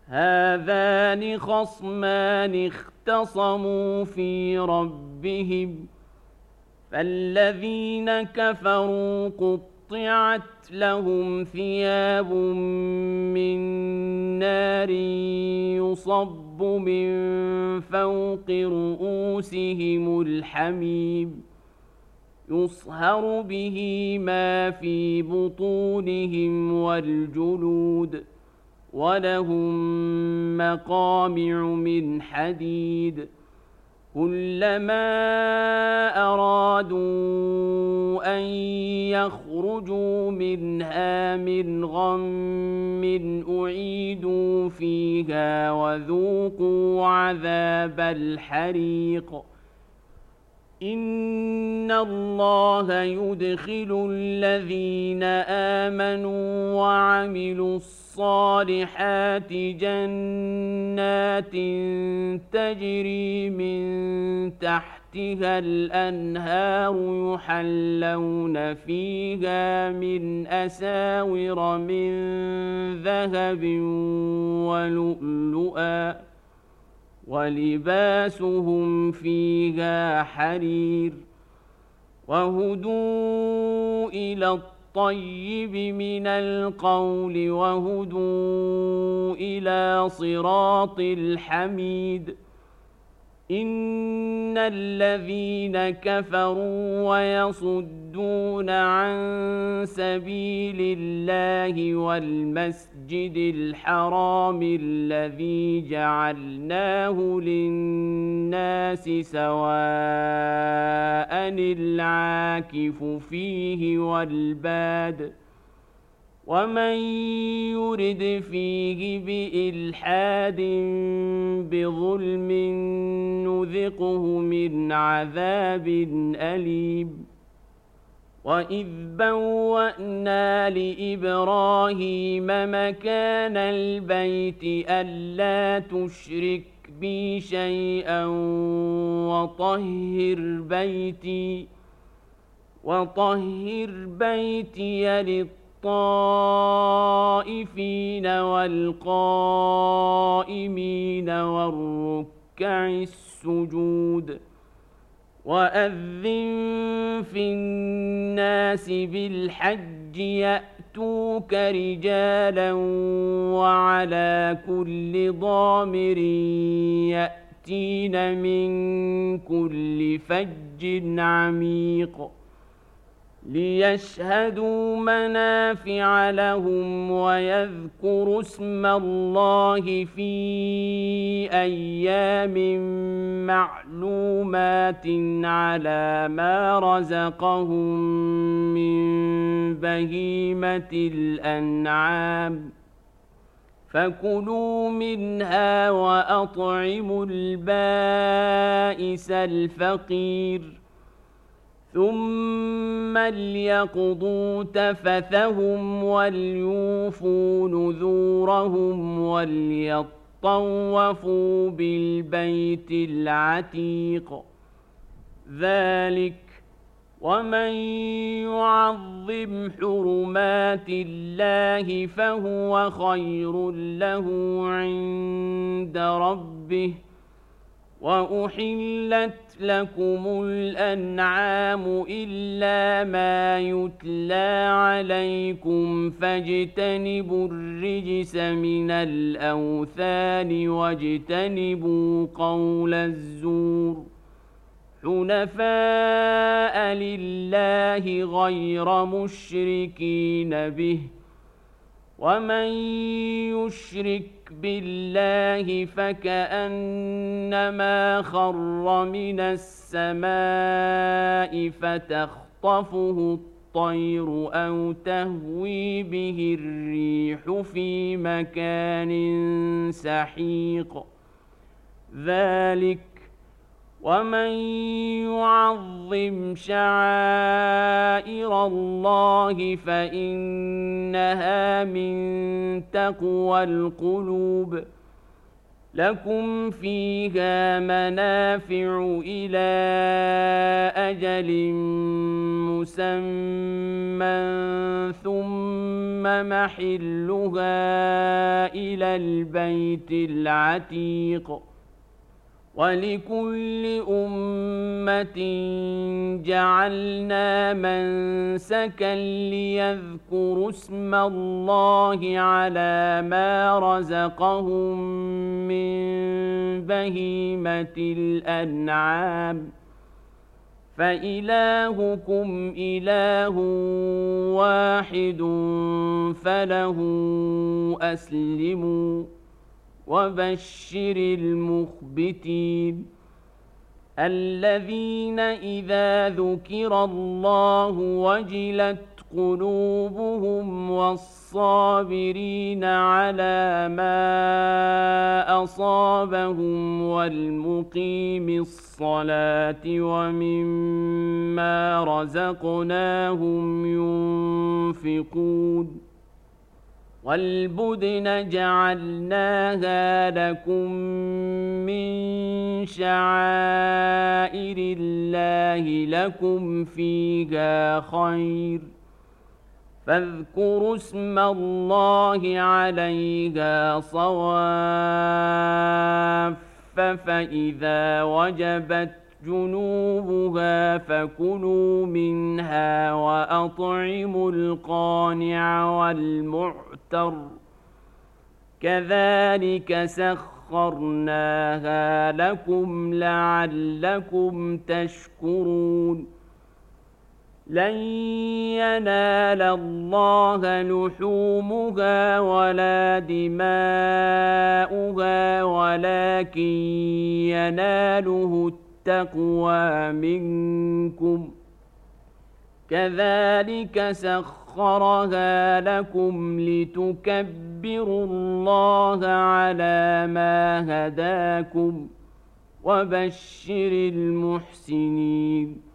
هذان خصمان اختصموا في ربهم فالذين كفروا قطعت لهم ثياب من نار يصب من فوق رؤوسهم الحميم يصهر به ما في بطونهم والجلود ولهم مقامع من حديد كلما أرادوا أن يخرجوا منها من غم أعيدوا فيها وذوقوا عذاب الحريق إن الله يدخل الذين آمنوا وعملوا الصالحات جنات تجري من تحتها الأنهار يحلون فيها من أساور من ذهب ولؤلؤا ولباسهم فيها حرير وهدوا إلى الطيب من القول وهدوا إلى صراط الحميد إن الذين كفروا ويصدون عن سبيل الله والمسجد الحرام الذي جعلناه للناس سواء العاكف فيه والباد ومن يرد فيه بإلحاد بظلم نذقه من عذاب أليم وإذ بوأنا لإبراهيم مكان البيت ألا تشرك بي شيئا وطهر بيتي للطائفين والقائمين والركع السجود وأذن في الناس بالحج يأتوك رجالا وعلى كل ضامر يأتين من كل فج عميق ليشهدوا منافع لهم ويذكروا اسم الله في أيام معلومات على ما رزقهم من بهيمة الأنعام فكلوا منها وأطعموا البائس الفقير ثم ليقضوا تفثهم وليوفوا نذورهم وليطوفوا بالبيت العتيق ذلك ومن يعظم حرمات الله فهو خير له عند ربه وأحلت لكم الأنعام إلا ما يتلى عليكم فاجتنبوا الرجس من الأوثان واجتنبوا قول الزور حنفاء لله غير مشركين به ومن يشرك بالله فكأنما خر من السماء فتخطفه الطير أو تهوي به الريح في مكان سحيق ذلك ومن يعظم شعائر الله فإنها من تقوى القلوب لكم فيها منافع إلى أجل مسمى ثم محلها إلى البيت العتيق ولكل أمة جعلنا منسكا ليذكروا اسم الله على ما رزقهم من بهيمة الأنعام فإلهكم إله واحد فله أسلموا وبشر المخبتين الذين إذا ذكر الله وجلت قلوبهم والصابرين على ما أصابهم والمقيم الصلاة ومما رزقناهم ينفقون والبدن جعلناها لكم من شعائر الله لكم فيها خير فاذكروا اسم الله عليها صواف فإذا وجبت جنوبها فكلوا منها وأطعموا القانع والمعتر كذلك سخرناها لكم لعلكم تشكرون لن ينال الله لحومها ولا دماؤها ولكن يناله التقوى منكم كذلك سخرها لكم لتكبروا الله على ما هداكم وبشر المحسنين